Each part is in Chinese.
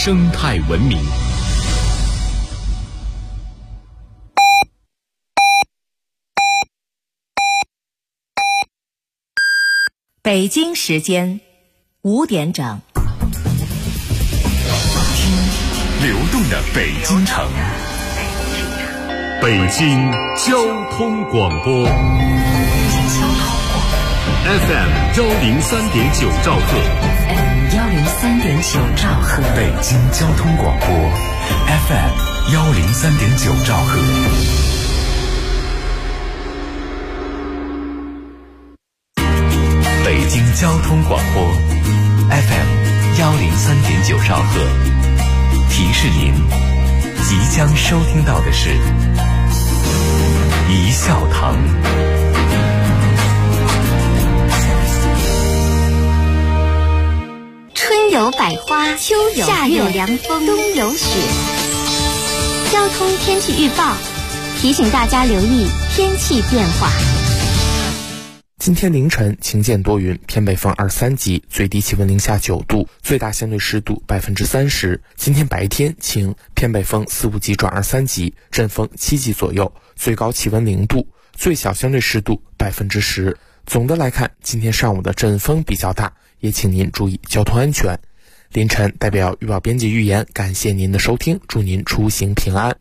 生态文明。 北京时间5点整。 听流动的北京城，北京交通广播 FM 103.9兆赫， 103.9兆赫， 北京交通广播 FM 103.9兆赫。北京交通广播 FM 103.9兆赫，提示您即将收听到的是一笑堂。 春有百花，秋有夏有凉风，冬有雪。交通天气预报提醒大家留意天气变化。 今天凌晨晴间多云，偏北风2-3级，最低气温零下9度，最大相对湿度30%。今天白天晴，偏北风4-5级转2-3级，阵风7级左右，最高气温0度，最小相对湿度10%。总的来看，今天上午的阵风比较大，也请您注意交通安全。凌晨代表预报编辑预言，感谢您的收听，祝您出行平安。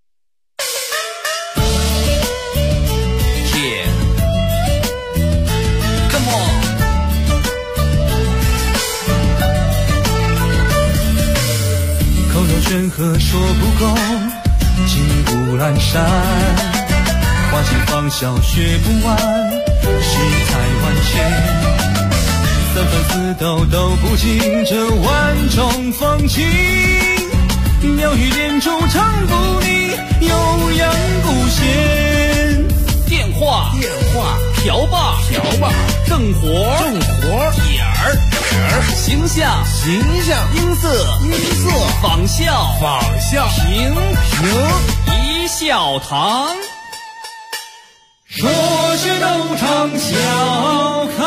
口若悬河说不够，金屋阑珊，花前芳笑学不完，世态万千，三番四斗都不尽这万种风情，妙语连珠唱不腻，悠扬不闲。电话瓢把正活点儿形象音色仿效评一笑堂，说学逗唱笑开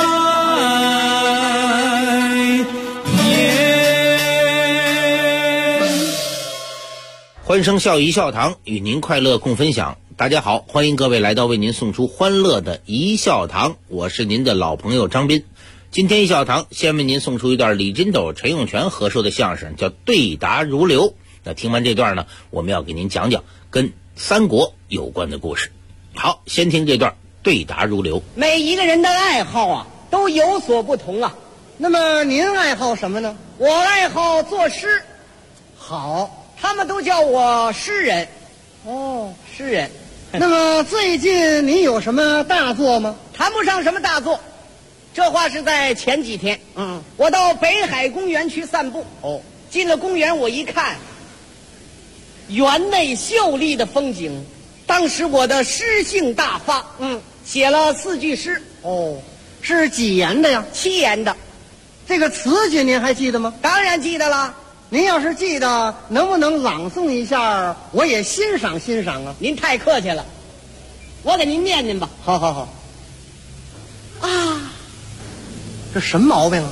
颜。 欢声笑一笑堂，与您快乐共分享。大家好，欢迎各位来到为您送出欢乐的一笑堂，我是您的老朋友张斌。今天一笑堂先为您送出一段李金斗、陈永泉合说的相声，叫对答如流。那听完这段呢，我们要给您讲讲跟三国有关的故事。好，先听这段对答如流。 每一个人的爱好啊都有所不同啊。那么您爱好什么呢？我爱好作诗。好，他们都叫我诗人。哦，诗人。那么最近您有什么大作吗？谈不上什么大作，这话是在前几天。我到北海公园去散步。进了公园，我一看园内秀丽的风景，当时我的诗兴大发。写了4句诗。是几言的呀？7言的。这个词句您还记得吗？当然记得了。您要是记得，能不能朗诵一下，我也欣赏欣赏啊？您太客气了，我给您念念吧。好。啊，这什么毛病啊？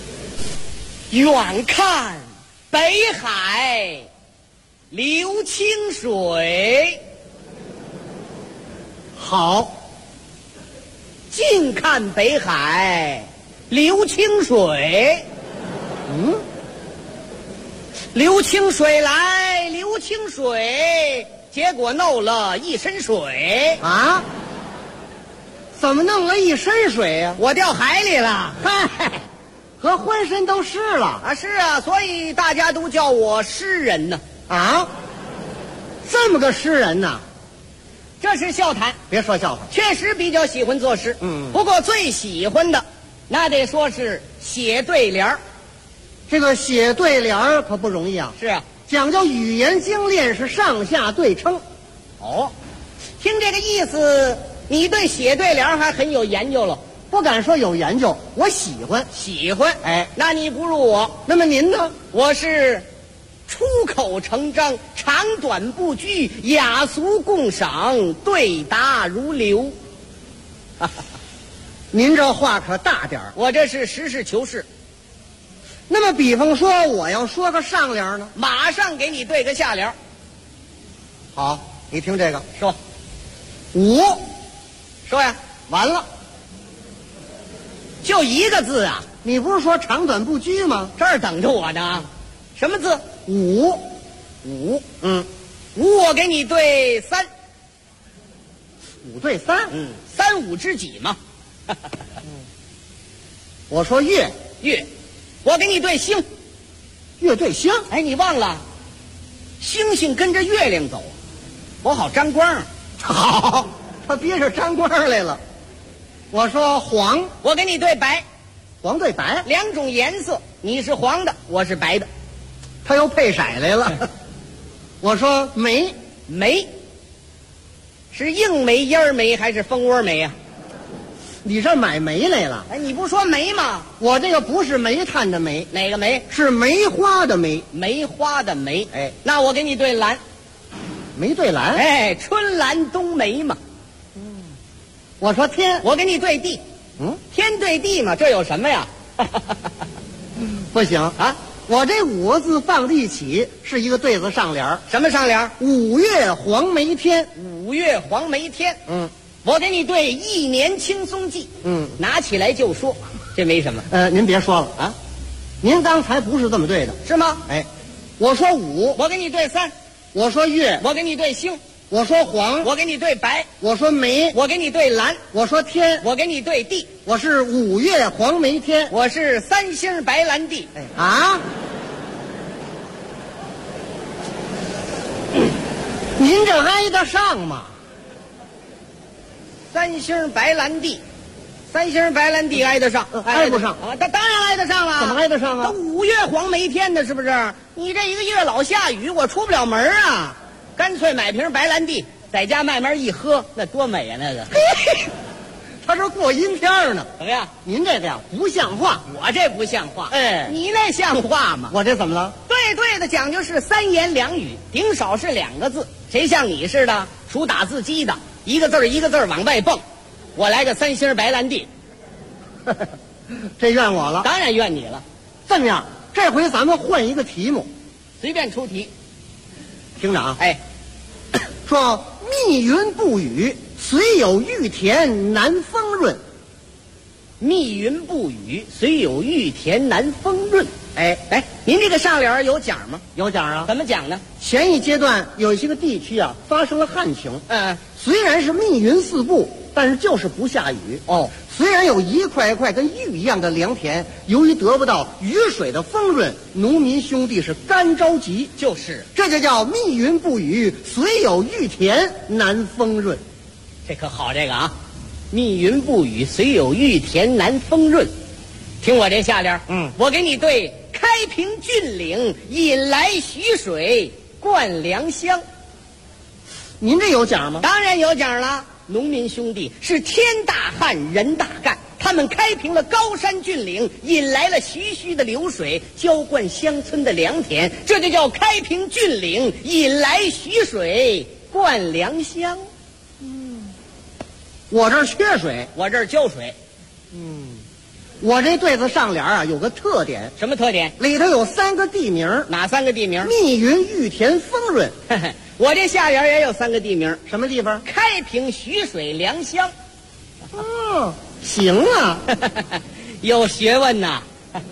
远看北海流清水，好。近看北海流清水。流清水来流清水，结果弄了一身水。啊？怎么弄了一身水呀？我掉海里了。嗨，和浑身都湿了啊！是啊，所以大家都叫我诗人呢。啊？这么个诗人呢？这是笑谈，别说笑话。确实比较喜欢作诗。不过最喜欢的，那得说是写对联儿。这个写对联儿可不容易啊。是啊，讲究语言精炼，是上下对称。听这个意思，你对写对联还很有研究了。不敢说有研究，我喜欢。哎，那你不如我。那么您呢？我是出口成章，长短不拘，雅俗共赏，对答如流。您这话可大点儿。我这是实事求是。 那么比方说我要说个上联呢？ 马上给你对个下联。 好，你听这个， 说， 五， 说呀， 完了。 就一个字啊， 你不是说长短不拘吗？ 这儿等着我呢。什么字？ 五， 五。 嗯， 五我给你对三。 5对3， 三五知己嘛。 我说月， 月，我给你对星。 月对星。 哎，你忘了，星星跟着月亮走，我好沾光。 好，他憋着沾光来了。我说黄， 我给你对白。 黄对白， 两种颜色，你是黄的，我是白的。 他又配色来了。我说梅， 梅，是硬梅、烟儿梅还是蜂窝梅呀？ 你这买煤来了？ 哎，你不说梅吗？ 我这个不是煤炭的煤， 哪个梅？ 是梅花的梅。 梅花的梅。 哎， 那我给你对蓝。 梅对蓝。 哎，春兰冬梅嘛。 我说天， 我给你对地。天对地嘛，这有什么呀？ 不行啊！我这5个字放在一起是一个对子上联。 什么上联 ？5月黄梅天。 5月黄梅天。我给你对一年轻松记。拿起来就说，这没什么。 您别说了啊，您刚才不是这么对的， 是吗？ 哎，我说5， 我给你对3。 我说月， 我给你对星。 我说黄， 我给你对白。 我说梅， 我给你对蓝。 我说天， 我给你对地。 我是5月黄梅天， 我是3星白兰地。 哎啊！您这挨得上吗 ？3星白兰地，3星白兰地挨得上？ 挨不上啊！当然挨得上了。 怎么挨得上啊？ 都5月黄梅天的，是不是？你这一个月老下雨，我出不了门啊！干脆买瓶白兰地，在家慢慢一喝，那多美呀！那个， 他这过阴天呢。 怎么样？ 您这个呀不像话。 我这不像话。 哎， 你那像话吗？ 我这怎么了？ 对的，讲究是3言2语，顶少是2个字。谁像你似的数打字机的，一个字一个字往外蹦？我来个3星白兰地， 这怨我了。 当然怨你了。 这么样，这回咱们换一个题目， 随便出题。 听着啊， 哎， 说密云不雨，虽有玉田难丰润。 密云不雨，虽有玉田难丰润。哎，您这个上联有讲吗？ 有讲啊。 怎么讲呢？ 前一阶段有些个地区啊发生了旱情，虽然是密云四布，但是就是不下雨。虽然有一块一块跟玉一样的良田，由于得不到雨水的丰润，农民兄弟是干着急。 就是， 这就叫密云不雨，虽有玉田难丰润。 这可好，这个啊，密云不雨，虽有玉田难丰润。听我这下联，我给你对开平峻岭，引来徐水，灌良乡。 您这有奖吗？ 当然有奖了。农民兄弟是天大旱人大干，他们开平了高山峻岭，引来了徐徐的流水，浇灌乡村的良田，这就叫开平峻岭，引来徐水，灌良乡。 我这儿缺水， 我这儿浇水。 我这对子上联啊有个特点。 什么特点？ 里头有3个地名。 哪3个地名？ 密云、玉田、丰润。 我这下联也有3个地名。 什么地方？ 开平、徐水、良乡。 行啊， 有学问呐。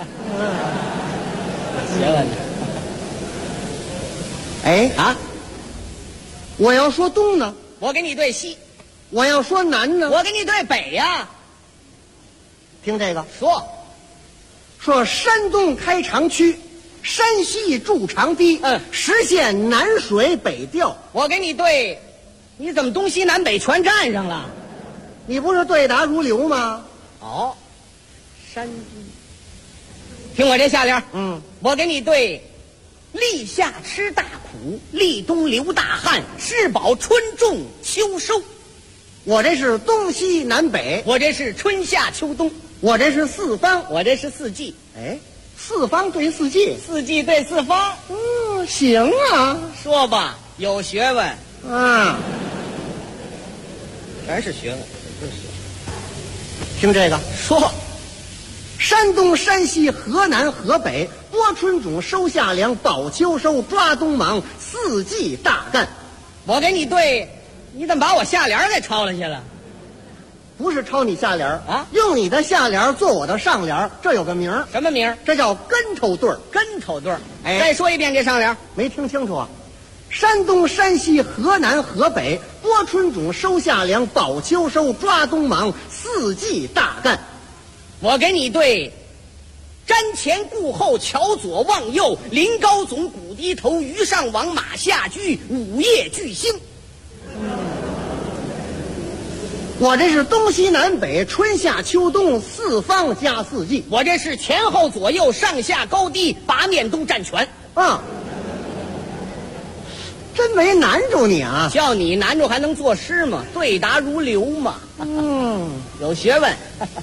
学问呐。 哎啊，我要说东呢， 我给你对西； 我要说南呢， 我给你对北呀。 听这个， 说山东开长区，山西筑长堤，实现南水北调。 我给你对，你怎么东西南北全占上了？ 你不是对答如流吗？ 山东。听我这下联，我给你对，立夏吃大苦，立冬流大旱，吃饱春种秋收。 我这是东西南北， 我这是春夏秋冬， 我这是4方， 我这是4季。 哎，4方对4季 ，4季对4方。 行啊， 说吧，有学问啊， 全是学问。 听这个， 山东、山西、河南、河北，播春种，收夏粮，保秋收，抓冬忙，四季大干。 我给你对，你怎么把我下联给抄了去了？ 不是抄你下联啊， 用你的下联做我的上联，这有个名儿， 什么名儿？ 这叫跟头对儿。 跟头对儿。 哎再说一遍这上联。 没听清楚啊？山东、山西、河南、河北，播春种，收夏粮，保秋收，抓冬忙，四季大干。 我给你对，瞻前顾后，桥左望右，临高总，鼓低头，鱼上网，马下驹，午夜巨星。 我这是东西南北，春夏秋冬，四方加四季。 我这是前后左右，上下高低，八面都占全。 啊，真没难住你啊！ 叫你难住还能作诗吗？对答如流嘛。有学问。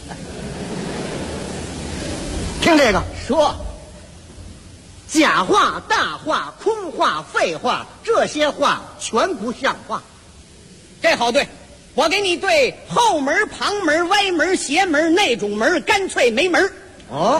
听这个， 说假话、大话、空话、废话，这些话全不像话。 这好对。我给你对后门、旁门、歪门、邪门，那种门干脆没门。 哦，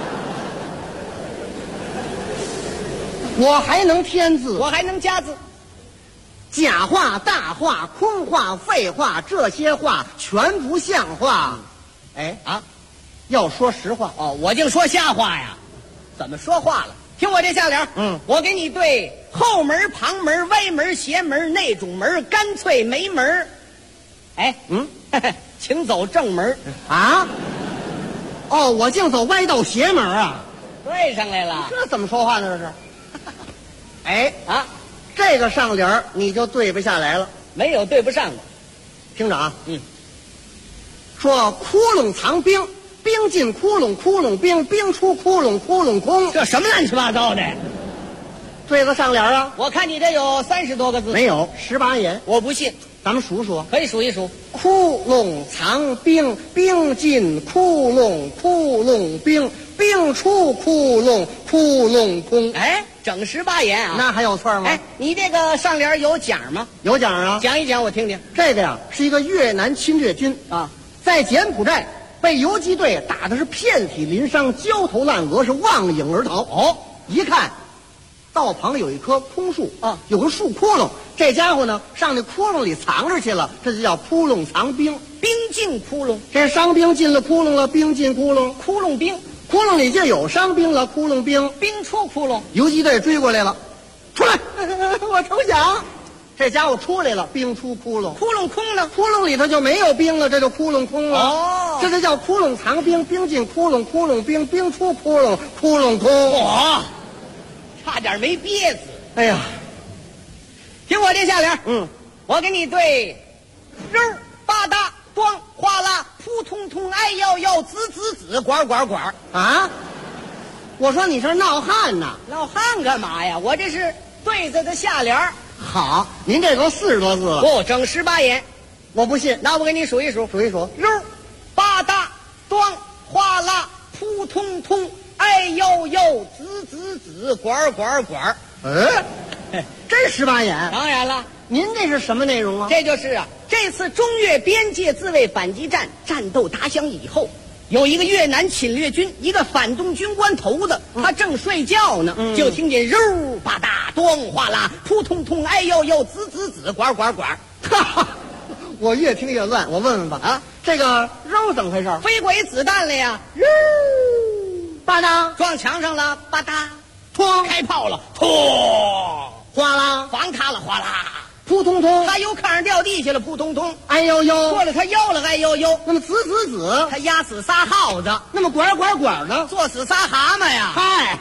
我还能添字， 我还能加字。 假话、大话、空话、废话，这些话全不像话。哎啊，要说实话哦，我净说瞎话呀？怎么说话了？听我这下联。我给你对后门、旁门、歪门、邪门，那种门干脆没门。哎，请走正门啊！哦，我净走歪道邪门啊！ 对上来了， 这怎么说话呢？这是？哎啊， 这个上联你就对不下来了， 没有对不上的。 听着啊，说窟窿藏兵，兵进窟窿，窟窿兵，兵出窟窿，窟窿空。 这什么乱七八糟的？ 对得上联啊？ 我看你这有30多个字。 没有，18言。 我不信。 咱们数数， 可以数一数。 窟窿藏兵，兵进窟窿，窟窿兵，兵出窟窿，窟窿空。 哎，整18言啊？ 那还有错吗？ 哎，你这个上联有奖吗？ 有奖啊！ 讲一讲我听听。 这个呀，是一个越南侵略军啊，在柬埔寨被游击队打的是遍体鳞伤，焦头烂额，是望影而逃。哦，一看道旁有一棵空树啊，有个树窟窿，这家伙呢上那窟窿里藏着去了，这就叫窟窿藏兵。 兵进窟窿， 这伤兵进了窟窿了，兵进窟窿， 窟窿兵， 窟窿里就有伤兵了，窟窿兵， 兵出窟窿， 游击队追过来了，出来，我投降。这家伙出来了，兵出窟窿， 窟窿空呢？ 窟窿里头就没有兵了，这就窟窿空了。 哦， 这就叫窟窿藏兵，兵进窟窿，窟窿兵，兵出窟窿，窟窿空。 哇，差点没憋死。 哎呀， 听我这下联，我给你对，肉吧嗒咣哗啦扑通通哎呦呦滋滋滋管管管啊！我说你这闹汉呐？ 闹汉干嘛呀？我这是对子的下联。 好，您这都40多字了。 不，整18言。 我不信， 那我给你数一数， 数一数。 肉吧嗒咣哗啦扑通通哎呦呦滋滋滋管管管。 真18言？ 当然了。 您这是什么内容啊？ 这就是啊，这次中越边界自卫反击战战斗打响以后，有一个越南侵略军，一个反动军官头子，他正睡觉呢，就听见肉吧嗒咣哗啦扑通通哎呦呦滋滋滋管管管。 哈哈，我越听越乱，我问问吧啊，这个肉怎么回事？ 飞轨子弹了呀，肉吧嗒撞墙上了，吧嗒哐开炮了，哐哗啦房塌了，哗啦扑通通， 他由炕上掉地下了，扑通通， 哎呦呦， 过了他腰了，哎呦呦， 那么子子子， 他压死仨耗子， 那么管管管呢， 做死仨蛤蟆呀， 嗨。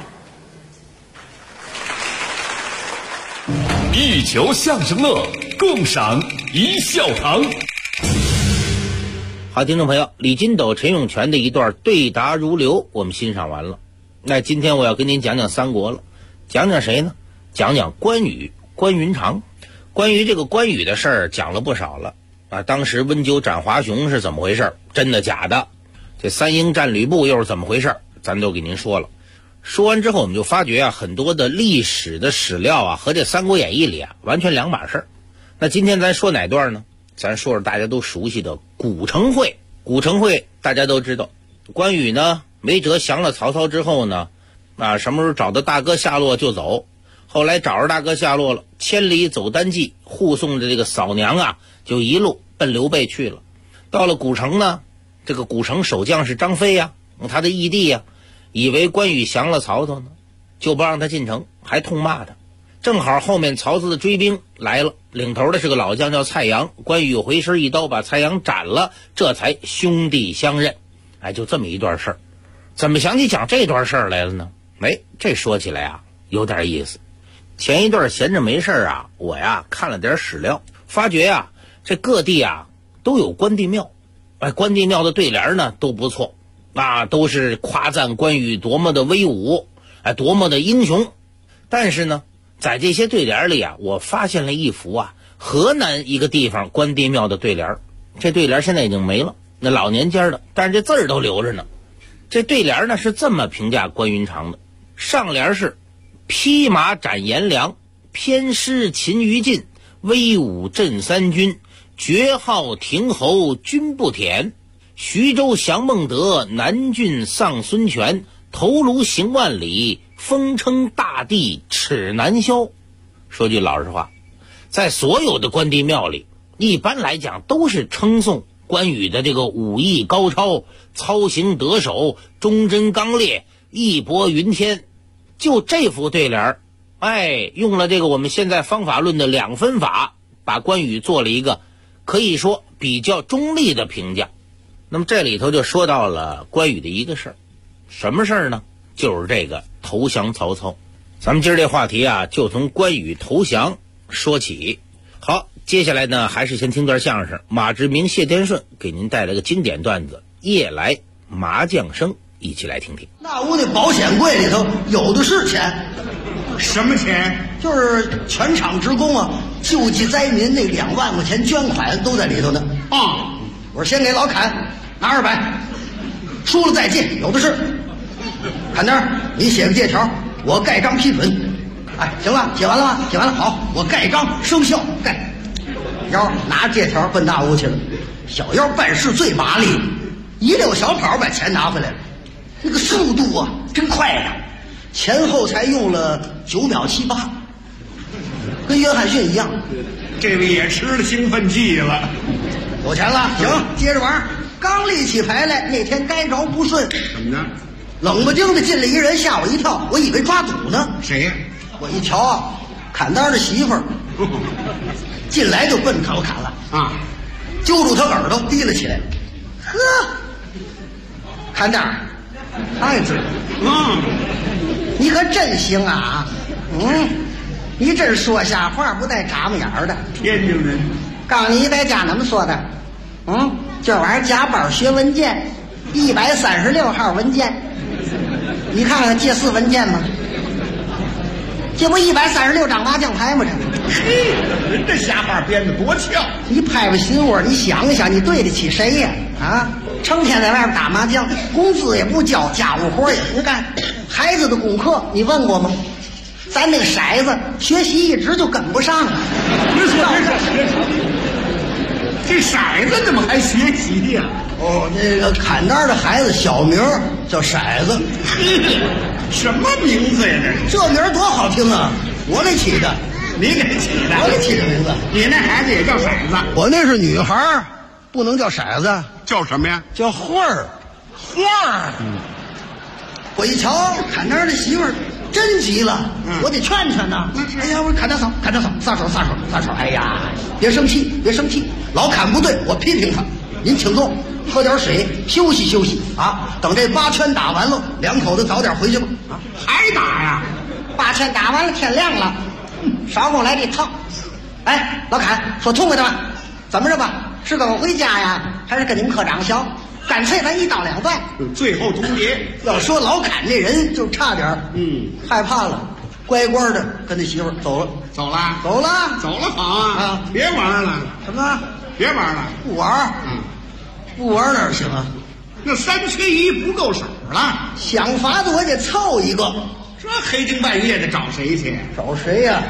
一球相声乐，共赏一笑堂。 好，听众朋友，李金斗、陈永泉的一段对答如流，我们欣赏完了。那今天我要跟您讲讲三国了，讲讲谁呢？讲讲关羽、关云长。关于这个关羽的事儿讲了不少了啊，当时温酒斩华雄是怎么回事？真的假的？这三英战吕布又是怎么回事？咱都给您说了。说完之后，我们就发觉啊，很多的历史的史料啊，和这《三国演义》里啊，完全两码事儿。那今天咱说哪段呢？咱说说大家都熟悉的古城会。古城会大家都知道，关羽呢没辙降了曹操之后呢，什么时候找到大哥下落就走。后来找着大哥下落了，千里走单骑，护送着这个嫂娘啊，就一路奔刘备去了。到了古城呢，这个古城守将是张飞呀，他的义弟呀，以为关羽降了曹操呢，就不让他进城，还痛骂他。正好后面曹操的追兵来了，领头的是个老将叫蔡阳，关羽回身一刀把蔡阳斩了，这才兄弟相认。就这么一段事儿。怎么想起讲这段事儿来了呢？这说起来啊有点意思。前一段闲着没事啊，我呀看了点史料，发觉呀这各地啊都有关帝庙，关帝庙的对联呢都不错，都是夸赞关羽多么的威武，多么的英雄。但是呢，在这些对联里啊，我发现了一幅河南一个地方关帝庙的对联，这对联现在已经没了，那老年间的，但是这字儿都留着呢。这对联呢是这么评价关云长的，上联是披马斩颜良，偏师擒于禁，威武震三军，绝号亭侯君不舔，徐州降孟德，南郡丧孙权，头颅行万里，风称大地齿难消。说句老实话，在所有的关帝庙里，一般来讲都是称颂关羽的这个武艺高超，操行得手，忠贞刚烈，义薄云天。就这幅对联用了这个我们现在方法论的2分法，把关羽做了一个可以说比较中立的评价。那么这里头就说到了关羽的一个事儿，什么事儿呢？就是这个投降曹操。咱们今儿这话题就从关羽投降说起。好，接下来呢还是先听段相声，马志明、谢天顺给您带来个经典段子《夜来麻将声》，一起来听听。 那屋那保险柜里头有的是钱。 什么钱？ 就是全场职工救济灾民那2万块钱捐款都在里头呢。我说先给老侃拿200，输了再借，有的是。侃单，你写个借条，我盖章批准。行了，写完了吗？写完了，好，我盖章生效。盖。腰拿着借条奔大屋去了。小腰办事最麻利，一溜小跑把钱拿回来了，那个速度真快呀！前后才用了9秒78，跟约翰逊一样。 这位也吃了兴奋剂了。 有钱了，行，接着玩。刚立起牌来，那天该着不顺。 怎么呢？ 冷不丁的进来一人，吓我一跳，我以为抓赌呢。 谁呀？ 我一瞧侃单的媳妇儿，进来就奔他我砍了揪住他耳朵提了起来。呵，侃单，太子，你可真行啊！你这说瞎话不带眨巴眼儿的。 天津人。 告诉你在家怎么说的？今晚上加班学文件，136号文件。你看看借4文件吗？这不136张麻将牌吗？ 嘿，人这瞎话编的多俏！ 你拍拍心窝，你想一想，你对得起谁呀？成天在外边打麻将，工资也不交，家务活也不干，孩子的功课你问过吗？咱那个骰子学习一直就跟不上了。 别说，这骰子怎么还学习呀？ 那个侃单的孩子小名叫骰子。 什么名字呀？ 这名多好听啊！我给起的。 你给起的？ 我给起的名字。 你那孩子也叫骰子？ 我那是女孩，不能叫骰子。 叫什么呀？ 叫花儿。花儿。我一瞧侃单的媳妇儿真急了，我得劝劝呐。哎呀，我说侃单嫂，撒手。哎呀，别生气，老侃不对，我批评他。您请坐，喝点水，休息休息等这8圈打完了，2口子早点回去吧。 还打呀 ？8圈打完了，天亮了，少给我来这套。老侃，说痛快的吧？怎么着吧？是跟我回家呀，还是跟你们科长学？干脆咱1刀2断。 最后总结， 要说老侃这人就差点害怕了，乖乖的跟那媳妇走了。 走了好啊！别玩了。 什么？ 别玩了？ 不玩？不玩哪行啊？ 那3缺1不够手了， 想法子我得凑一个。 这黑更半夜的找谁去？ 找谁呀？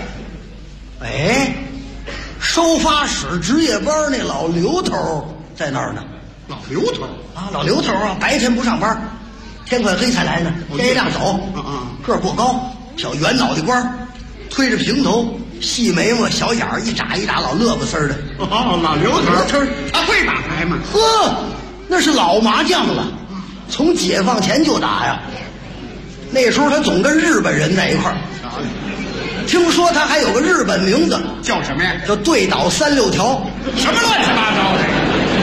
收发室值夜班那老刘头在那儿呢。 老刘头老刘头白天不上班， 天快黑才来呢。这辆走，个儿不高，小圆脑袋瓜，推着平头，细眉毛，小眼儿，一眨一眨，老乐不丝儿的。 哦，老刘头，他会打牌吗？ 呵，那是老麻将了，从解放前就打呀。那时候他总跟日本人在一块儿。听说他还有个日本名字， 叫什么呀？ 叫对倒36条。 什么乱七八糟的？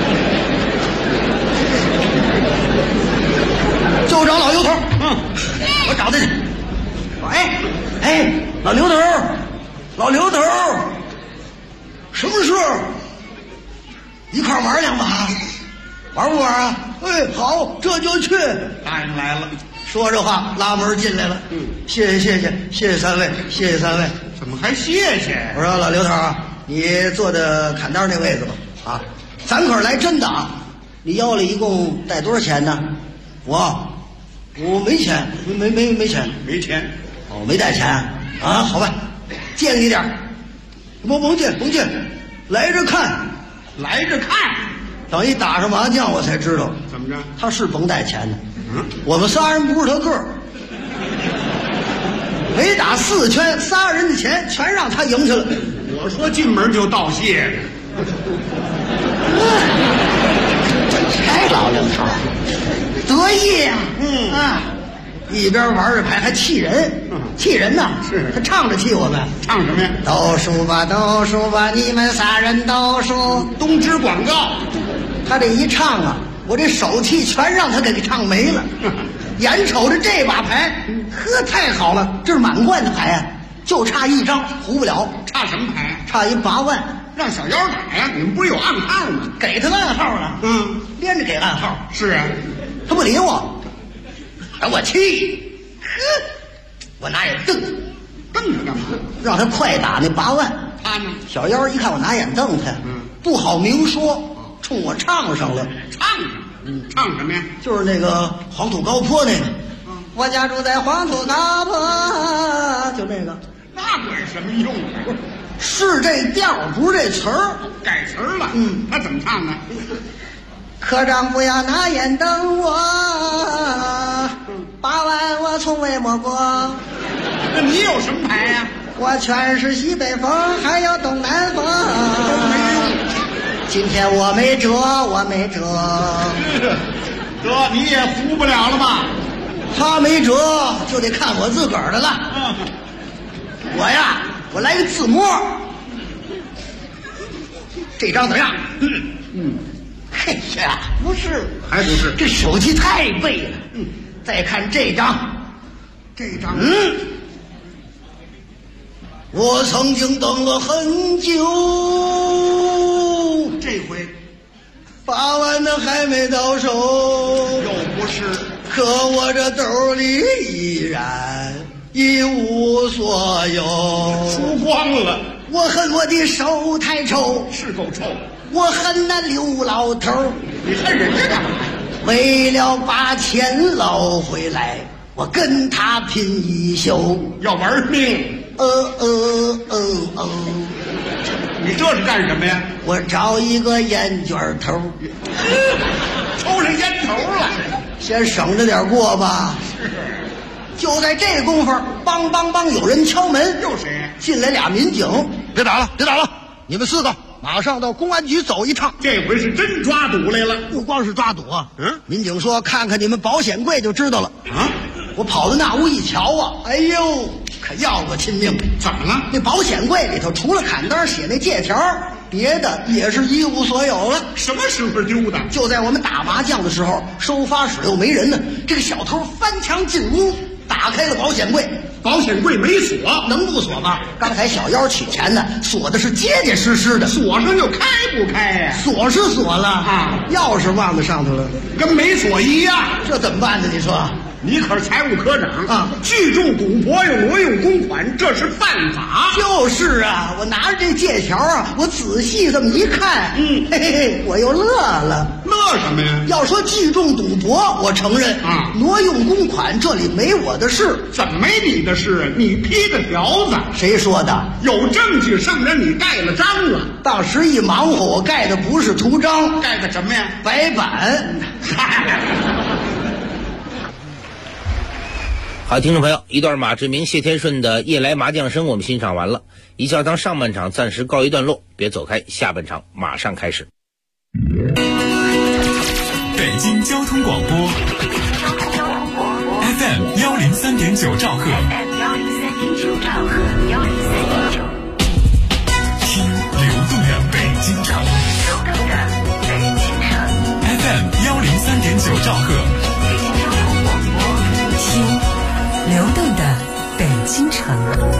就找老刘头。我找他去。哎，老刘头，什么事？一块玩两把，玩不玩啊？哎，好，这就去。 答应来了。 说着话，拉门进来了。谢谢三位，谢谢三位。 怎么还谢谢？ 我说老刘头啊，你坐的砍单那位子吧。啊，咱可是来真的啊！你腰里一共带多少钱呢？我没钱，没钱， 没钱。 哦，没带钱啊？好吧，借你点儿。甭借，来着看。等一打上麻将，我才知道怎么着， 他是甭带钱的。我们仨人不是他个儿，没打4圈，3人的钱全让他赢去了。 我说进门就道谢。 这老刘头得意呀，一边玩着牌还气人呢。 是他唱着气我们。 唱什么呀？ 都数吧，你们仨人都数。 东芝广告。 他这一唱啊，我这手气全让他给唱没了。眼瞅着这把牌，太好了，这是满贯的牌啊，就差一张胡不了。 差什么牌？ 差一8万。 让小妖打呀！你们不是有暗号吗？ 给他暗号了。连着给暗号。 是啊， 他不理我，我气。我拿眼瞪他干嘛？ 让他快打那8万。 他呢？ 小妖一看我拿眼瞪他，不好明说，冲我唱上了。 唱什么呀？ 就是那个黄土高坡那个。我家住在黄土高坡，就那个。 那管什么用啊？ 是这调，不是这词儿， 改词儿了。他怎么唱的？ 科长不要拿眼瞪我，8万我从未摸过。 那你有什么牌呀？ 我全是西北风，还有东南风。今天我没辙。 得，你也服不了了吧？ 他没辙，就得看我自个儿的了。我来个自摸。这张怎么样？嘿呀，不是， 还不是， 这手气太背了。再看这张，我曾经等了很久， 这回 8万的还没到手， 又不是， 可我这兜里依然一无所有， 输光了。 我恨我的手太臭， 是够臭。 我恨那刘老头， 你恨人家干嘛？ 为了把钱捞回来，我跟他拼一宿， 要玩命。你这是干什么呀？ 我找一个烟卷头， 抽上烟头了， 先省着点过吧。 是。 就在这功夫，梆梆梆，有人敲门。 又谁？ 进来俩民警。别打了，你们4个马上到公安局走一趟。 这回是真抓赌来了。 不光是抓赌啊。民警说看看你们保险柜就知道了。我跑到那屋一瞧啊，哎呦，可要我亲命！ 怎么了？ 那保险柜里头除了砍单写那借条，别的也是一无所有了。 什么时候丢的？ 就在我们打麻将的时候，收发室又没人呢，这个小偷翻墙进屋，打开了保险柜。 保险柜没锁， 能不锁吗？刚才小妖取钱呢，锁的是结结实实的， 锁上就开不开呀？ 锁是锁了啊，钥匙忘在上头了， 跟没锁一样。 这怎么办呢？你说？ 你可是财务科长啊！ 聚众赌博又挪用公款，这是犯法。 就是啊，我拿着这借条啊，我仔细这么一看，嘿嘿嘿，我又乐了。 乐什么呀？ 要说聚众赌博，我承认啊， 挪用公款这里没我的事。 怎么没你的事？你批的条子。 谁说的？ 有证据证明你盖了章了。 当时一忙活，我盖的不是图章， 盖的什么呀？ 白板。 好，听众朋友，一段马志明、谢天顺的夜来麻将声我们欣赏完了，一笑堂上半场暂时告一段落，别走开，下半场马上开始。 北京交通广播 FM 103.9兆赫，听流动的北京城，FM 103.9兆赫， 听流动的北京城。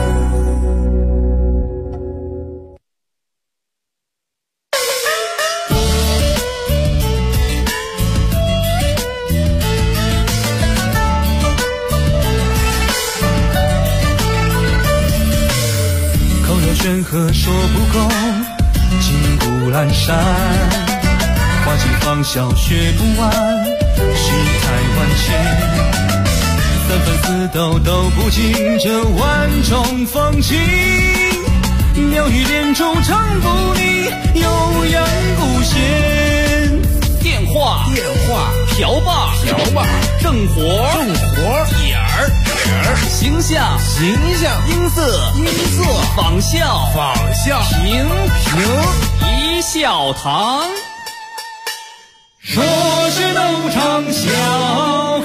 山河说不够，金谷阑珊，花季芳笑学不完，世态万千，三分四斗斗不尽这万种风情，妙语连珠唱不腻，悠扬古弦。电话瓢把正活点儿形象音色仿效平一笑堂，说是斗场笑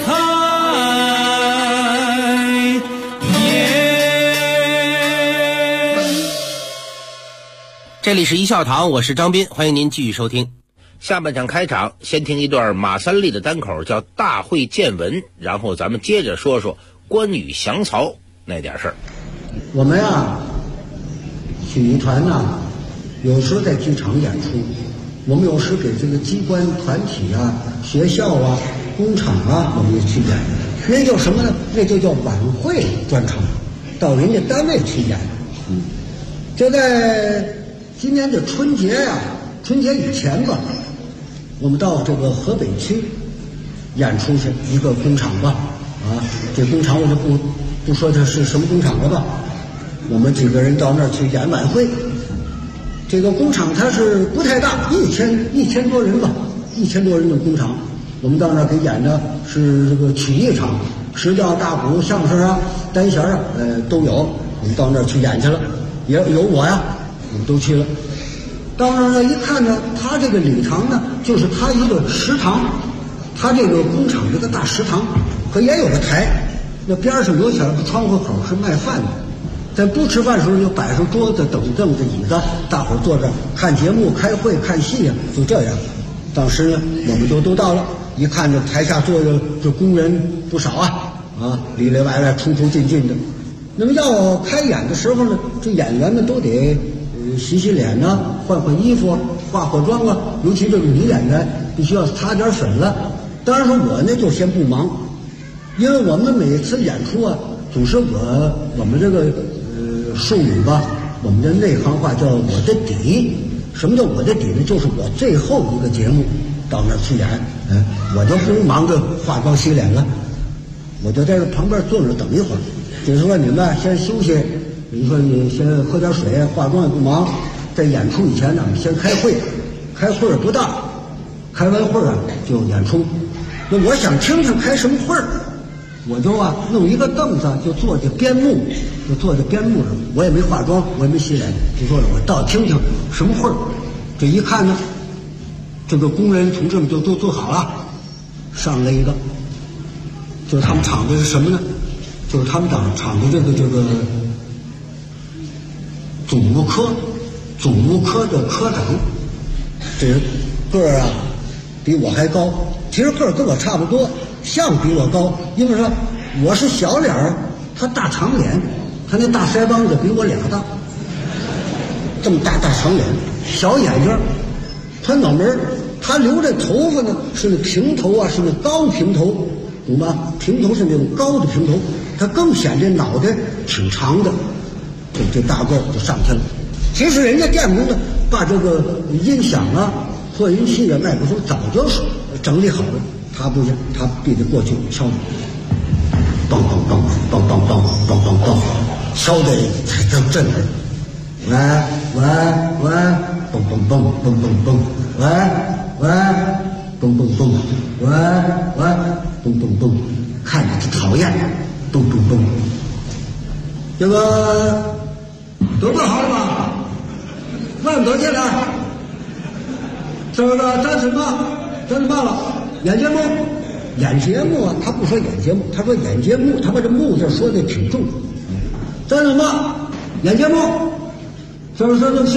开颜。 这里是一笑堂，我是张斌，欢迎您继续收听。下半场开场，先听一段马三立的单口，叫《大会见闻》，然后咱们接着说说关羽降曹那点事儿。 我们啊，曲艺团呐，有时在剧场演出，我们有时给这个机关团体啊、学校啊、工厂啊，我们也去演。那叫什么呢？那就叫晚会专场，到人家单位去演。就在今年的春节呀，春节以前吧，我们到这个河北区演出去一个工厂吧，这工厂我就不说它是什么工厂了吧。我们几个人到那儿去演晚会。这个工厂它是不太大，1000多人吧，1000多人的工厂。我们到那儿给演的是这个曲艺场，石调、大鼓、相声啊、单弦啊，都有。我们到那儿去演去了，也有我呀，我们都去了。到那儿呢，一看呢，他这个礼堂呢，就是他一个食堂，他这个工厂这个大食堂，可也有个台，那边上留起来个窗户口是卖饭的，在不吃饭的时候就摆上桌子、等凳子、椅子，大伙坐着看节目、开会、看戏啊，就这样。当时呢，我们都到了，一看这台下坐着这工人不少啊，里里外外、出出进进的。那么要开演的时候呢，这演员们都得洗洗脸呢，换换衣服，化化妆啊，尤其这个女演员必须要擦点粉了。当然说我呢就先不忙，因为我们每次演出啊，总是我们这个术语吧，我们的内行话叫我的底。什么叫我的底呢？就是我最后一个节目到那儿去演，我就不忙着化妆洗脸了，我就在这旁边坐着等一会儿。就是说你们先休息，比如说你先喝点水，化妆也不忙，在演出以前呢，先开会，开会儿不大，开完会儿就演出。那我想听听开什么会儿，我就弄一个凳子，就坐在边幕上，我也没化妆，我也没洗脸，就坐着我倒听听什么会儿。这一看呢，这个工人同志们就都坐好了，上来一个，就是他们唱的是什么呢？就是他们唱的这个总务科的科长，这人个儿啊比我还高，其实个儿跟我差不多，像比我高，因为说我是小脸儿，他大长脸，他那大腮帮子比我俩大，这么大长脸，小眼睛，他脑门，他留的头发呢是那平头啊，是那高平头，懂吗？平头是那种高的平头，他更显这脑袋挺长的，这大个就上去了。其实人家店工呢，把这个音响啊、扩音器啊、麦克风早就是整理好了，他不行，他必须过去敲，梆梆梆梆梆梆梆梆梆，敲的才正震耳。喂，梆梆梆梆梆梆，喂，梆梆梆，喂，梆梆梆，看着就讨厌， 咚咚咚。这个都做好了吧？外面都进来。这个咱什么了？演节目。演节目啊，他不说演节目，他说演节目，他把这目字说的挺重。咱什么？演节目。这期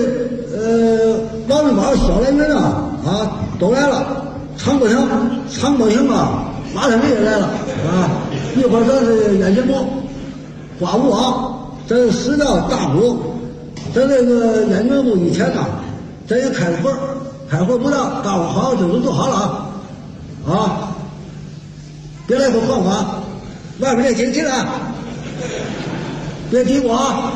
王文宝小来人啊都来了，常国强啊，马天宇也来了啊。一会儿咱是演节目，花舞王，咱石料大鼓，咱这个演节目以前呢，咱也开会不到，大伙好好就都做好了啊。别来回晃晃，外面这进来，别踢我啊！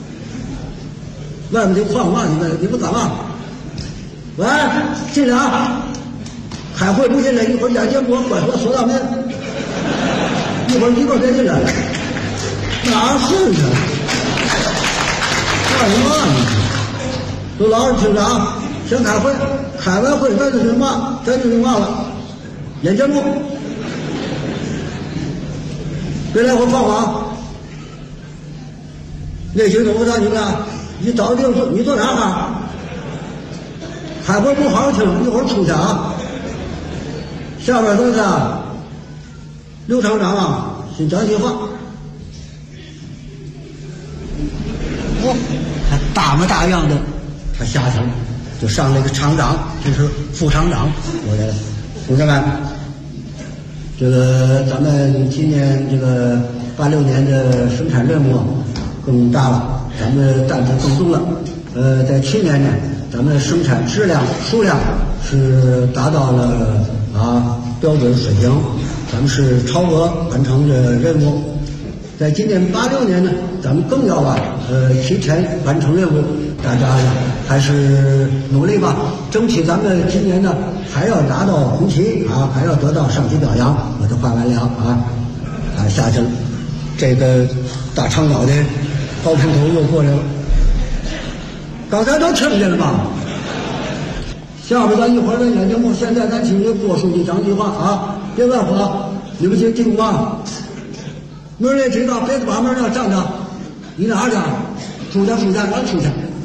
外面这晃晃你不干嘛？喂，进来啊！开会不进来，一会儿演节目关我锁大门，一会儿别进来，哪是呢？干什么呢？都老实听着啊！先开会，开完会咱就什么了？演节目。别来回晃晃，那些东西让你看，你早定你坐哪儿？开会不好好听，一会儿出去啊。下边都是刘厂长啊，先讲句话。他大模大样的，他下去了，就上那个厂长，这是副厂长，我的同志们。这个咱们今年这个86年的生产任务更大了，咱们担子更重了。在去年呢，咱们生产质量、数量是达到了标准水平，咱们是超额完成了任务。在今年86年呢，咱们更要提前完成任务，大家还是努力吧，争取咱们今年呢还要拿到红旗还要得到上级表扬。我就画完了下去了。这个大长脑袋高喷头又过来了，刚才都听见了吧？下边咱一会儿咱演节目，现在咱请这郭书记讲句话别乱说，你们去听话。门也知道，别把门上站着，你哪去？出去，咱出去。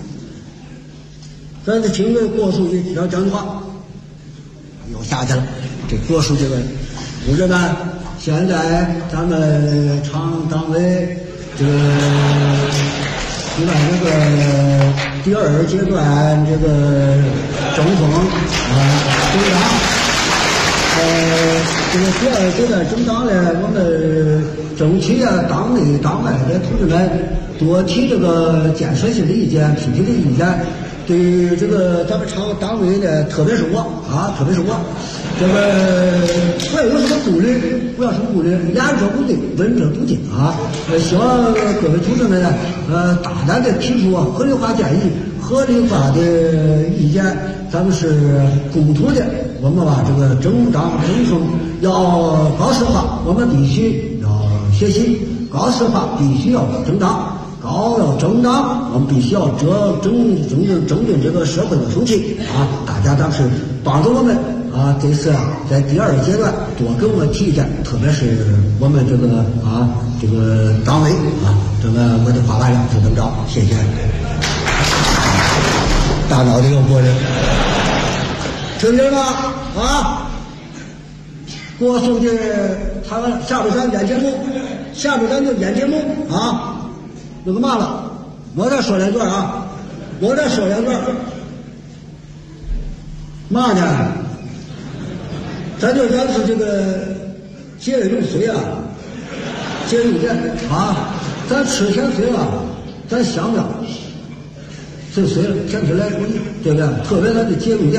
咱得请这郭书记要讲句话，又下去了。这郭书记们，同志们，现在咱们厂党委这个举办这个第2阶段这个整风整党。这个第2阶段整党呢，我们争取党内党外的同志们多提这个建设性的意见、批评的意见。对于这个咱们厂党委呢，特别是我，这个不要有什么顾虑，言者不对，闻者不敬希望各位同志们呢，大胆的提出合理化建议、合理化的意见，咱们是共同的。我们把这个整党整风要高势化，我们必须要学习高势化，必须要整党。要整党，我们必须要整顿这个社会的风气大家当时帮助我们这次在第2阶段多给我们提意见，特别是我们这个这个党委这个我就画完了，就这么着，谢谢。大脑袋又过来，听见了郭书记他下边咱演节目，下边咱就演节目那个嘛了，我再说两句嘛呢？咱是这个节约用水节约用电咱吃甜水咱想不了这水甜水来不易，对不对？特别咱得节约用电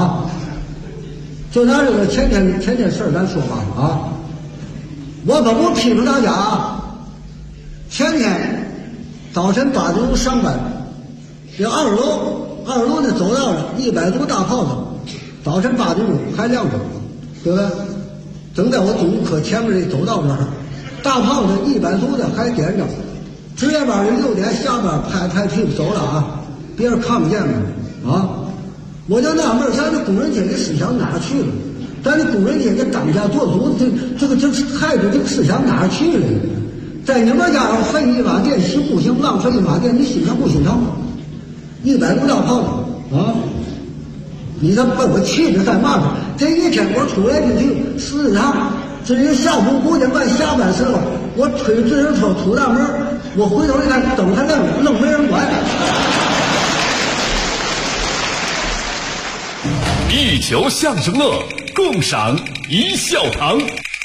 就拿这个天天事儿咱说吧我可不批评大家前天早晨8点钟上班，这2楼的走道上100多大炮子，早晨8点钟还亮着，对不对？正在我总科前面的走道那儿，大炮子100多的还点着，值夜班的6点下班拍屁股走了别人看不见了我就纳闷，咱这工人阶级思想哪去了？ 咱的工人阶级当家做主，这个态度，这个思想哪儿去了？在你们家要废一瓦电行不行？浪费一瓦电，你心疼不心疼？100多辆炮子啊！你这把我气的在嘛呢？这一天我出来就去市场，至于下午5点半下班时候，我推自行车出大门，我回头一看，灯还亮，愣没人管。 一球相声乐，共赏一笑堂。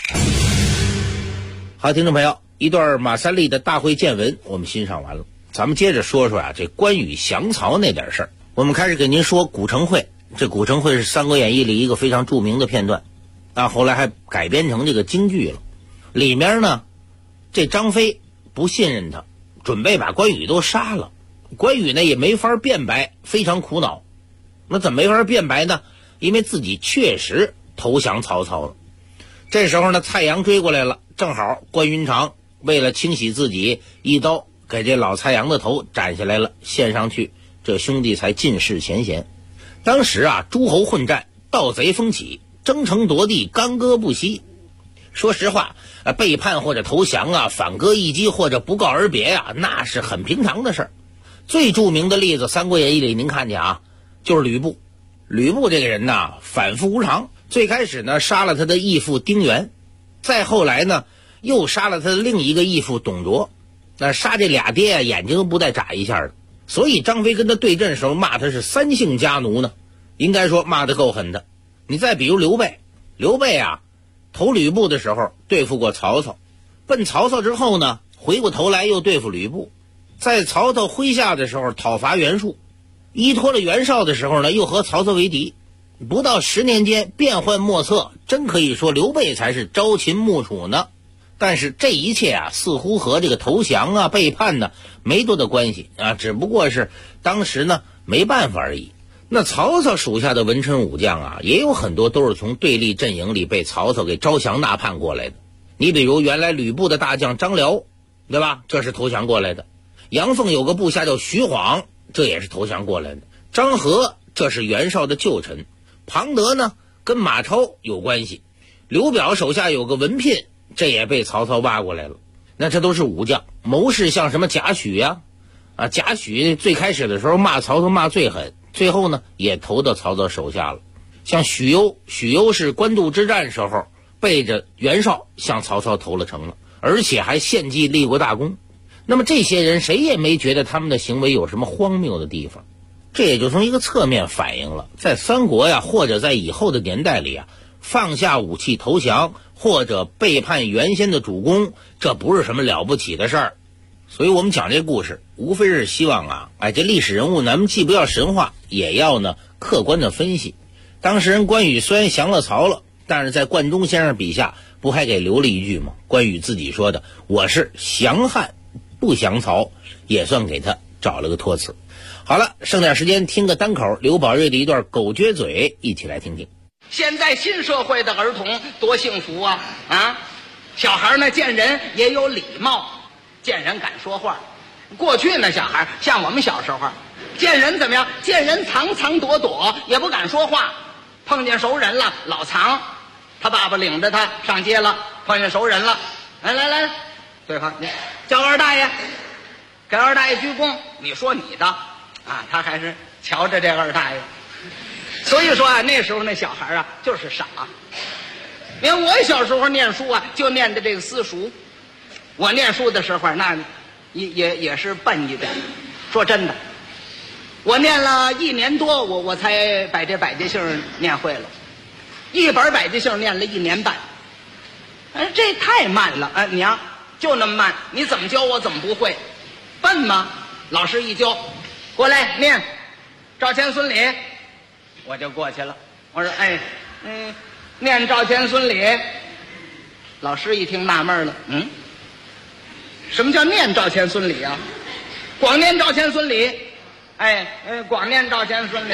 好，听众朋友，一段马三立的大会见闻我们欣赏完了，咱们接着说说这关羽降曹那点事儿。我们开始给您说古城会，这古城会是《三国演义》里一个非常著名的片段，后来还改编成这个京剧了。里面呢，这张飞不信任他，准备把关羽都杀了。关羽呢也没法辩白，非常苦恼。那怎么没法辩白呢？因为自己确实投降曹操了。这时候呢，蔡阳追过来了，正好关云长为了清洗自己，一刀给这老蔡阳的头斩下来了，献上去，这兄弟才尽释前嫌。当时诸侯混战，盗贼风起，争城夺地，干戈不息。说实话，背叛或者投降反戈一击或者不告而别那是很平常的事儿。最著名的例子，《三国演义》里您看见就是吕布。吕布这个人反复无常，最开始呢杀了他的义父丁原，再后来呢又杀了他的另一个义父董卓，杀这俩爹眼睛都不带眨一下的。所以张飞跟他对阵的时候骂他是三姓家奴呢，应该说骂得够狠的。你再比如刘备投吕布的时候对付过曹操，奔曹操之后呢回过头来又对付吕布，在曹操麾下的时候讨伐袁术，依托了袁绍的时候呢又和曹操为敌，不到10年间变幻莫测，真可以说刘备才是朝秦暮楚呢。但是这一切似乎和这个投降背叛呢没多大关系只不过是当时呢没办法而已。那曹操属下的文臣武将也有很多都是从对立阵营里被曹操给招降纳叛过来的。你比如原来吕布的大将张辽，对吧？这是投降过来的。杨凤有个部下叫徐晃，这也是投降过来的。张合这是袁绍的旧臣。庞德呢跟马超有关系。刘表手下有个文聘，这也被曹操挖过来了。那这都是武将。谋士像什么贾诩贾诩最开始的时候骂曹操骂最狠，最后呢也投到曹操手下了。像许攸是官渡之战时候背着袁绍向曹操投了诚了，而且还献计立过大功。那么这些人谁也没觉得他们的行为有什么荒谬的地方。这也就从一个侧面反映了，在三国或者在以后的年代里放下武器投降或者背叛原先的主公，这不是什么了不起的事儿。所以我们讲这故事无非是希望这历史人物咱们既不要神话，也要呢客观的分析。当事人关羽虽然降了曹了，但是在贯中先生笔下不还给留了一句吗？关羽自己说的，我是降汉不降曹，也算给他找了个托词。好了，剩点时间听个单口，刘宝瑞的一段狗撅嘴，一起来听听。 现在新社会的儿童多幸福小孩呢见人也有礼貌，见人敢说话。过去呢小孩像我们小时候见人怎么样？见人藏藏躲躲，也不敢说话。碰见熟人了老藏。他爸爸领着他上街了，碰见熟人了，来对方你叫二大爷，给二大爷鞠躬。你说你的他还是瞧着这二大爷。所以说那时候那小孩就是傻。你看我小时候念书就念的这个私塾。我念书的时候那也是笨一点。说真的，我念了1年多，我才把这百家姓念会了。一本百家姓念了1年半。这太慢了娘就那么慢，你怎么教我怎么不会？笨吗？老师一教，过来念赵钱孙李，我就过去了。我说念赵钱孙李。老师一听纳闷了，什么叫念赵钱孙李光念赵钱孙李，光念赵钱孙李，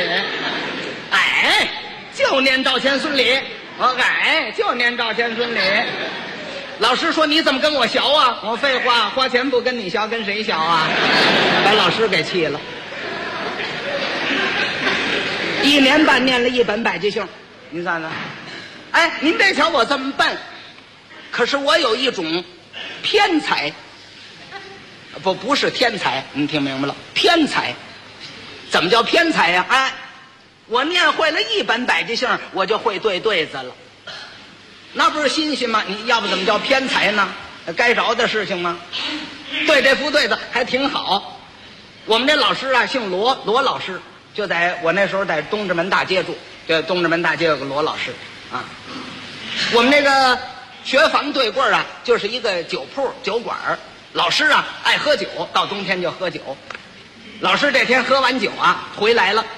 就念赵钱孙李，就念赵钱孙李。老师说你怎么跟我学我废话，花钱不跟你学跟谁学把老师给气了。1年半念了1本百家姓，你算算哎，您别瞧我这么笨，可是我有一种偏才。不是天才，你听明白了？偏才，怎么叫偏才呀？哎，我念会了一本百家姓，我就会对对子了，那不是新鲜吗？你要不怎么叫偏才呢？该着的事情吗？对这副对子还挺好。我们这老师啊，姓罗，罗老师，就在我那时候在东直门大街住，这东直门大街有个罗老师啊。我们那个学房对过啊，就是一个酒铺酒馆。老师啊爱喝酒，到冬天就喝酒。老师这天喝完酒啊回来了，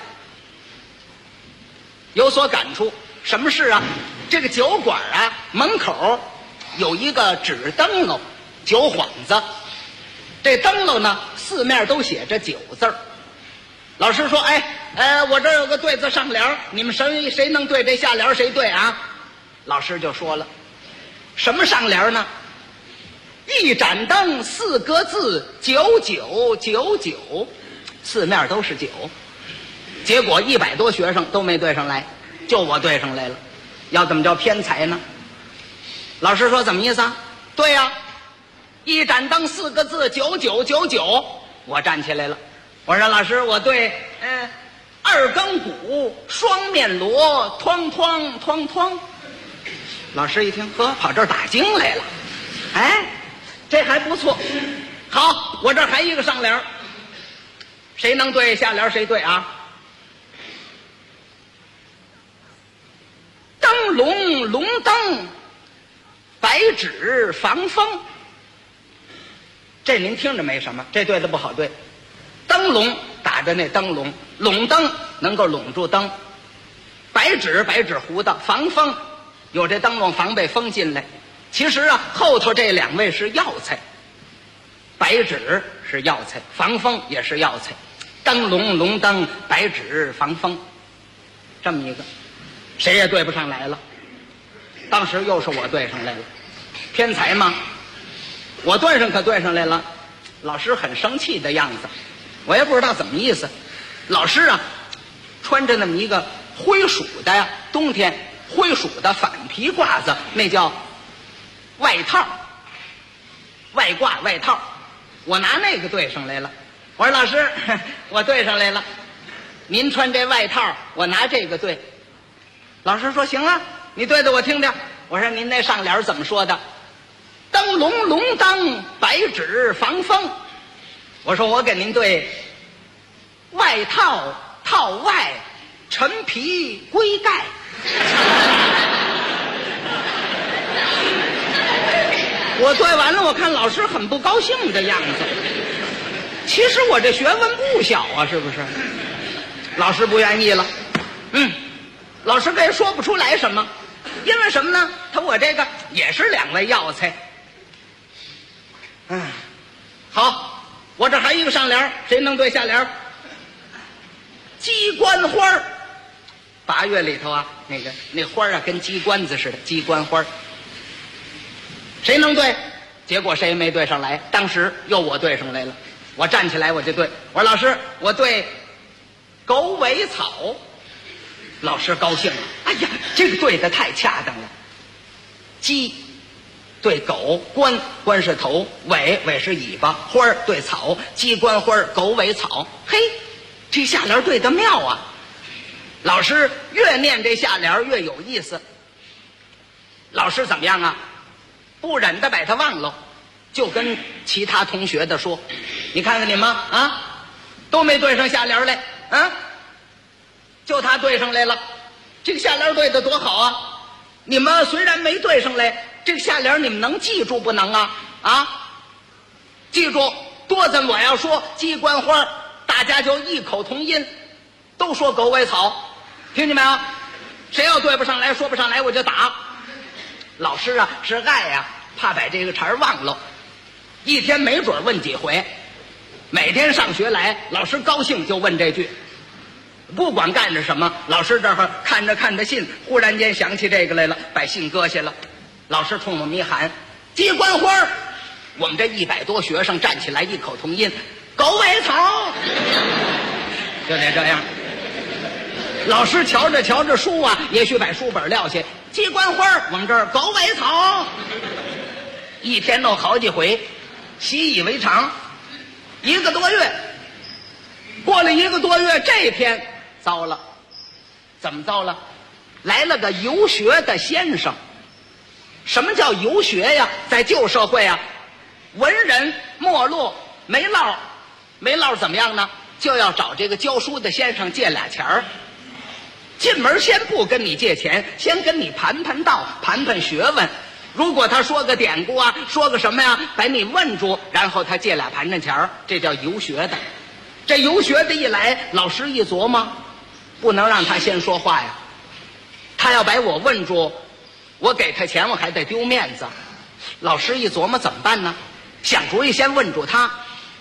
有所感触。什么事啊？这个酒馆啊门口有一个纸灯笼，酒幌子。这灯笼呢四面都写着酒字儿。老师说：“我这儿有个对子上联，你们谁能对这下联谁对啊？”老师就说了：“什么上联呢？一盏灯四个字，9999，四面都是酒。”结果100多学生都没对上来，就我对上来了。要怎么叫偏才呢？老师说怎么意思啊？对呀，一盏灯四个字，9999。我站起来了，我说老师，我对二更鼓，双面锣，哐哐哐哐。老师一听，呵，跑这儿打经来了。哎，这还不错。好，我这儿还一个上联，谁能对下联谁对啊？灯笼龙灯，白纸防风。这您听着没什么，这对的不好对。灯笼打着那灯笼，笼灯能够笼住灯，白纸糊的防风，有这灯笼防备风进来。其实啊，后头这两位是药材，白纸是药材，防风也是药材。灯笼龙灯，白纸防风，这么一个，谁也对不上来了。当时又是我对上来了，偏才吗？我对上可对上来了，老师很生气的样子，我也不知道怎么意思。老师啊，穿着那么一个灰鼠的呀，冬天灰鼠的反皮褂子，那叫外套，外褂外套。我拿那个对上来了，我说老师，我对上来了，您穿这外套，我拿这个对。老师说行啊，你对的我听听。我说您那上联怎么说的？灯笼龙灯，白纸防风。我说我给您对外套套外，陈皮龟盖。我对完了，我看老师很不高兴的样子。其实我这学问不小啊，是不是？老师不愿意了。老师也说不出来什么，因为什么呢？我这个也是两位药材。好，我这还一个上联，谁能对下联？鸡冠花。8月里头啊，那花啊跟鸡冠子似的，鸡冠花。谁能对？结果谁也没对上来。当时又我对上来了，我站起来我就对，我说老师，我对狗尾草。老师高兴了，哎呀，这个对的太恰当了。鸡对狗，冠是头，尾是尾巴，花对草，鸡冠花，狗尾草。嘿，这下联对得妙啊！老师越念这下联越有意思。老师怎么样啊？不忍得把它忘了，就跟其他同学的说：“你看看你们啊，都没对上下联来啊，就他对上来了。这个下联对的多好啊！你们虽然没对上来，这个下联你们能记住不能啊？啊，记住，多咱我要说鸡冠花，大家就异口同音，都说狗尾草，听见没有？谁要对不上来，说不上来，我就打。”老师啊是爱呀，怕把这个茬忘了，一天没准问几回。每天上学来，老师高兴就问这句，不管干着什么，老师这儿看着信，忽然间想起这个来了，把信搁下了。老师冲我们一喊：“鸡冠花！”我们这100多学生站起来，异口同音：“狗尾草！”就得这样。 老师瞧着书啊，也许把书本撂下，鸡冠花我们这儿狗尾草，一天弄好几回，习以为常。1个多月，过了1个多月，这天糟了，怎么糟了？来了个游学的先生。什么叫游学呀？在旧社会啊，文人没落没落怎么样呢？就要找这个教书的先生借俩钱儿。进门先不跟你借钱，先跟你盘道，盘学问。如果他说个典故啊，说个什么呀，把你问住，然后他借俩盘缠钱儿，这叫游学的。这游学的一来，老师一琢磨，不能让他先说话呀。他要把我问住，我给他钱，我还得丢面子。老师一琢磨怎么办呢？想主意先问住他，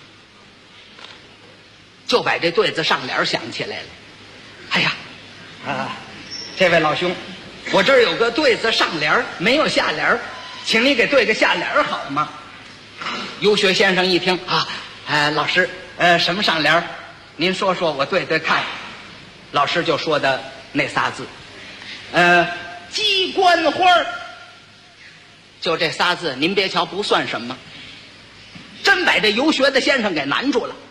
就把这对子上联想起来了。哎呀，这位老兄，我这儿有个对子上联没有下联，请你给对个下联好吗？游学先生一听老师，什么上联？您说说，我对看。老师就说的那仨字，鸡冠花，就这仨字，您别瞧不算什么，真把这游学的先生给难住了。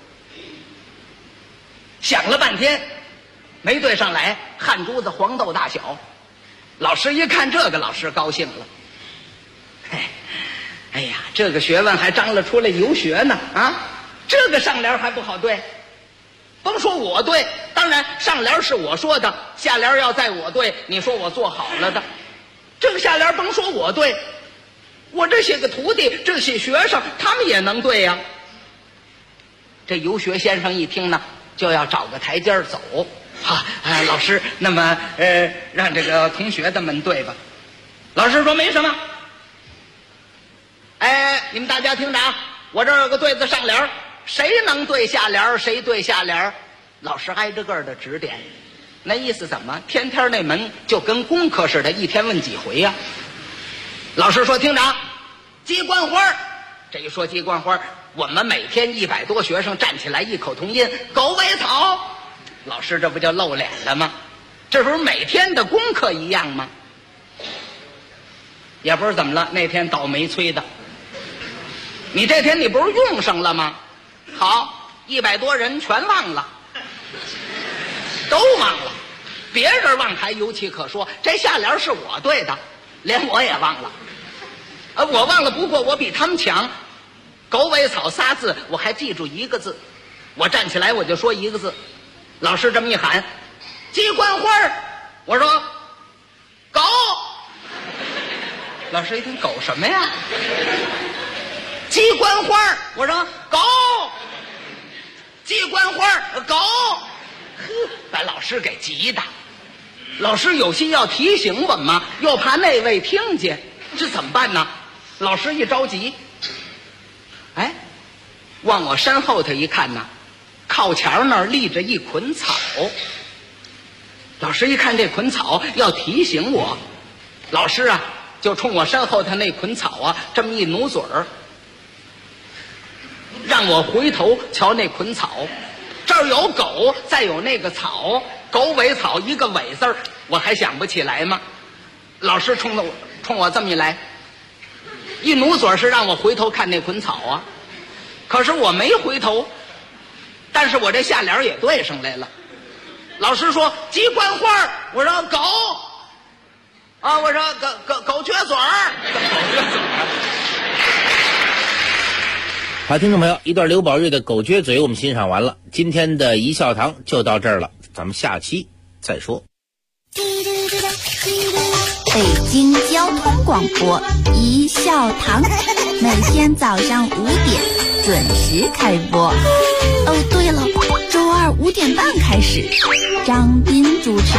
想了半天，没对上来，汗珠子黄豆大小。老师一看这个，老师高兴了。哎呀，这个学问还张了出来游学呢啊！这个上联还不好对，甭说我对，当然上联是我说的，下联要在我对，你说我做好了的。这个下联甭说我对，我这些个徒弟，这些学生，他们也能对呀。这游学先生一听呢，就要找个台阶走。老师，那么让这个同学的们对吧？老师说没什么。你们大家听着啊，我这儿有个对子上联，谁能对下联，谁对下联。老师挨着个的指点，那意思怎么？天天那门就跟功课似的，一天问几回呀？老师说听着啊，鸡冠花，这一说鸡冠花，我们每天100多学生站起来异口同音，狗尾草。老师这不就露脸了吗？这不是每天的功课一样吗？也不是怎么了，那天倒霉催的。你这天你不是用上了吗？好，100多人全忘了，都忘了。别人忘还有其可说，这下联是我对的，连我也忘了。我忘了，不过我比他们强。狗尾草仨字我还记住1个字，我站起来我就说1个字。老师这么一喊，鸡冠花，我说狗。老师一听，狗什么呀？鸡冠花，我说狗。鸡冠花，狗。把老师给急的。老师有心要提醒我们嘛，又怕那位听见，这怎么办呢？老师一着急，往我身后头一看呢，靠墙那儿立着一捆草。老师一看这捆草，要提醒我，老师啊就冲我身后头那捆草啊这么一努嘴儿，让我回头瞧那捆草。这儿有狗，再有那个草，狗尾草一个尾字儿，我还想不起来吗？老师冲我这么一来，一努嘴是让我回头看那捆草啊。可是我没回头，但是我这下联也对上来了。老师说鸡冠花，我说狗我说狗撅嘴儿。 好，听众朋友，一段刘宝瑞的《狗撅嘴》我们欣赏完了，今天的一笑堂就到这儿了，咱们下期再说。 北京交通广播一笑堂，每天早上5点准时开播。对了，周2 5点半开始，张斌主持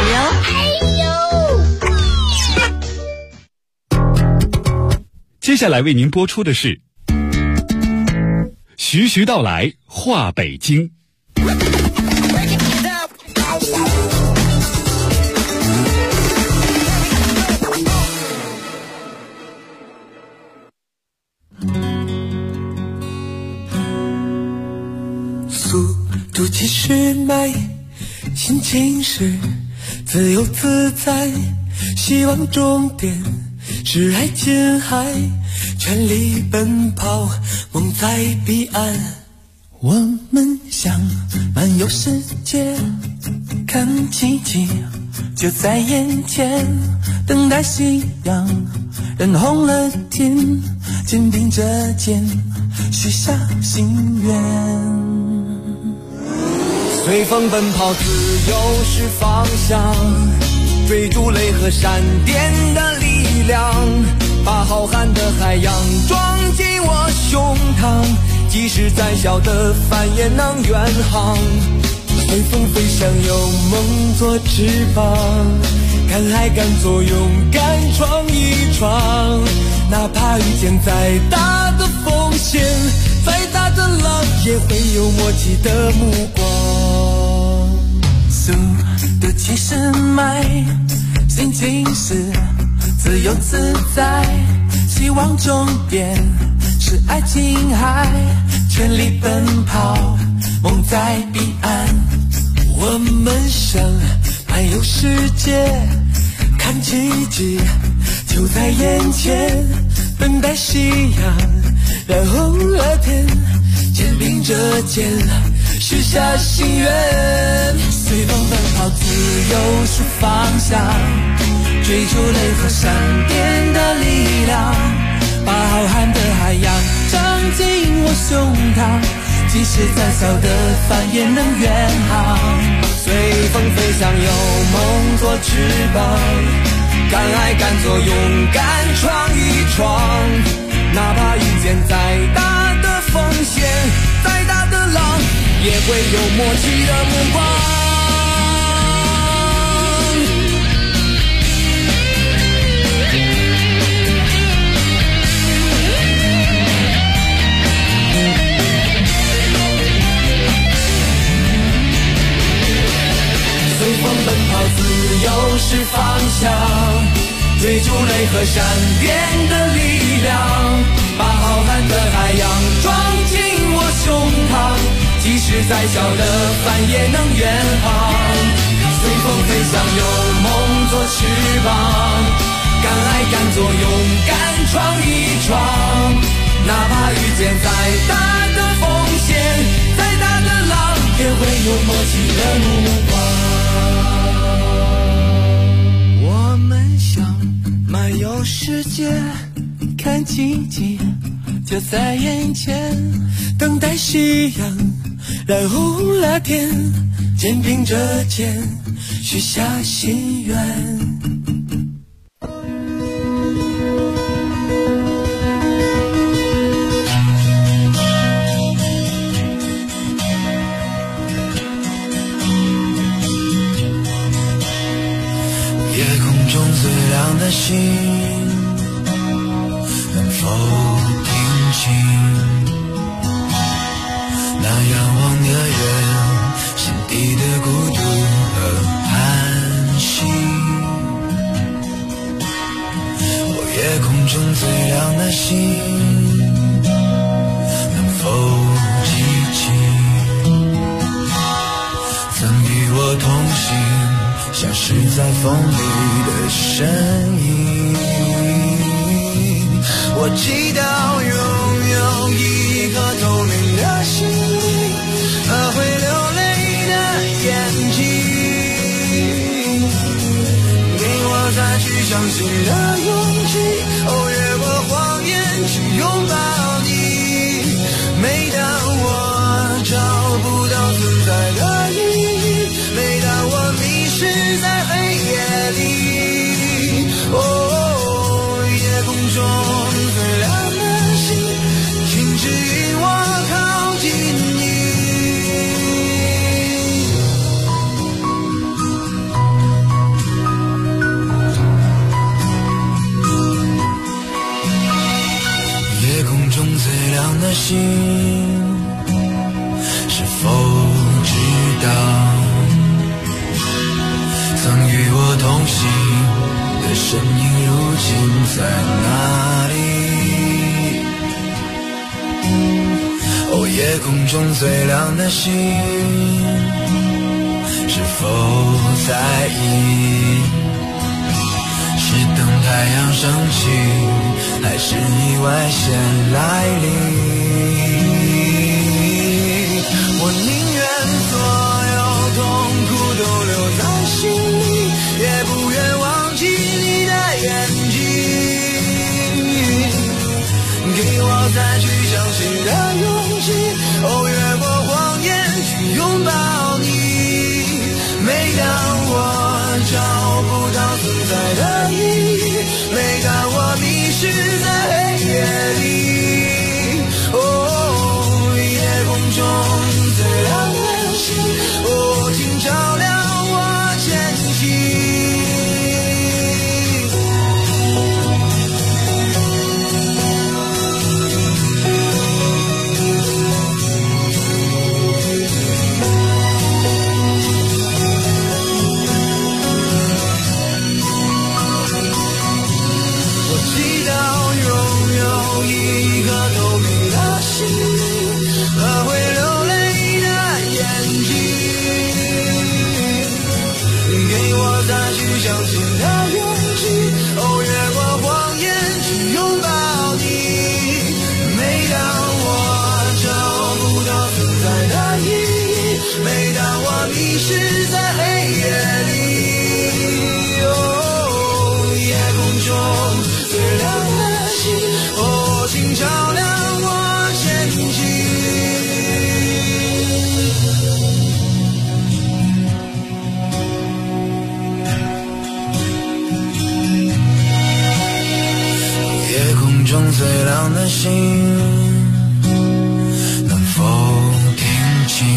接下来为您播出的是徐徐道来话北京。 速度继续迈，心情是自由自在，希望终点是爱琴海，全力奔跑，梦在彼岸。我们想漫游世界，看奇迹就在眼前，等待夕阳染红了天，肩并着肩许下心愿。随风奔跑，自由是方向，追逐雷和闪电的力量，把浩瀚的海洋装进我胸膛，即使再小的帆也能远航。随风飞翔，有梦做翅膀，敢爱敢做，勇敢闯一闯，哪怕遇见再大的风险，再大的浪，也会有默契的目光。速度70迈，心情是自由自在，希望终点是爱琴海，全力奔跑，梦在彼岸。我们想漫游世界，看奇迹就在眼前，等待夕阳染红了天，肩并着肩许下心愿。随风奔跑，自由是方向，追逐雷和闪电的力量，把浩瀚的海洋装进我胸膛，即使再小的帆也能远航。随风飞翔，有梦做翅膀，敢爱敢做，勇敢闯一闯，哪怕遇见再大的风险，再大的浪，也会有默契的目光。随风奔跑，自由是方向，追逐雷和闪电的力量，把浩瀚的海洋装进我胸膛，即使再小的帆也能远航。随风飞翔，有梦做翅膀，敢爱敢做，勇敢闯一闯，哪怕遇见再大的风险，再大的浪，也会有默契的目光。我们想漫游世界，看奇迹就在眼前，等待夕阳染红了天，肩并着肩许下心愿。最亮的星能否听清那仰望的人心底的孤独和寒心？夜空中最亮的星能否记起曾与我同行消失在风里的身影？我祈祷拥有一颗透明的心灵和会流泪的眼睛，给我再去相信的勇气，越过谎言去拥抱你。每当我找不到自在的意义，每当我迷失在黑夜里，夜空中最亮的星，请指引我靠近你。夜空中最亮的星，是否知道曾与我同行的身影如今在哪里？夜空中最亮的星，是否在意，是等太阳升起，还是意外先来临？我宁愿所有痛苦都留在心里，也不愿忘记你的眼睛。给我再去相信的勇气，越过谎言去拥抱你。每当我找不到存在的意义，每当我迷失在黑夜里，夜空中最亮的星，请照亮我前行。相信的勇气，越过谎言去拥抱你。每当我找不到存在的意义，每当我迷失在黑夜里，夜空中最亮的星，请照亮我前行。最亮的星，能否听清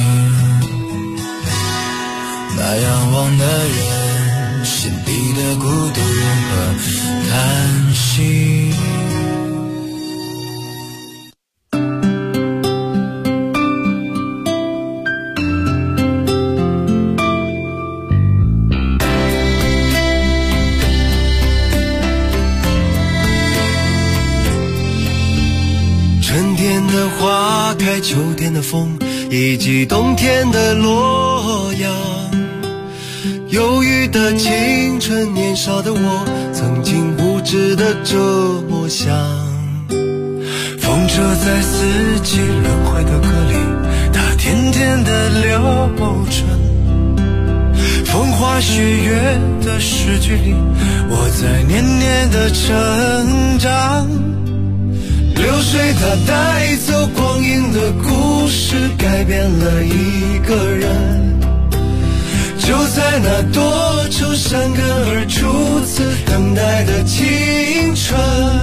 那仰望的人心底的孤独和叹息？花开，秋天的风，以及冬天的洛阳。忧郁的青春，年少的我，曾经无知的这么想。风车在四季轮回的歌里，它甜甜的流转。风花雪月的诗句里，我在年年的成长。流水它带走光阴的故事，改变了一个人。就在那多愁善感而初次等待的青春，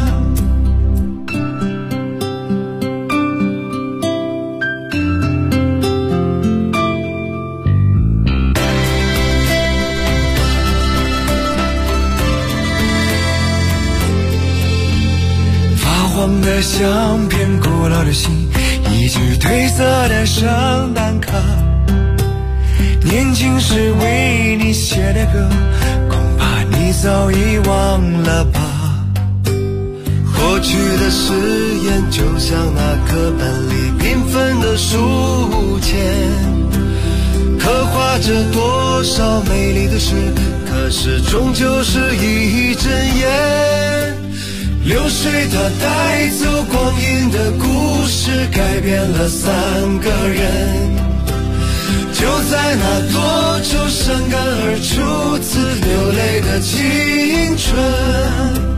黄的相片，古老的信，一句褪色的圣诞卡。年轻时为你写的歌，恐怕你早已忘了吧。过去的誓言，就像那课本里缤纷的书签，刻画着多少美丽的诗，可是终究是一阵烟。流水它带走光阴的故事，改变了三个人。就在那多愁善感而初次流泪的青春，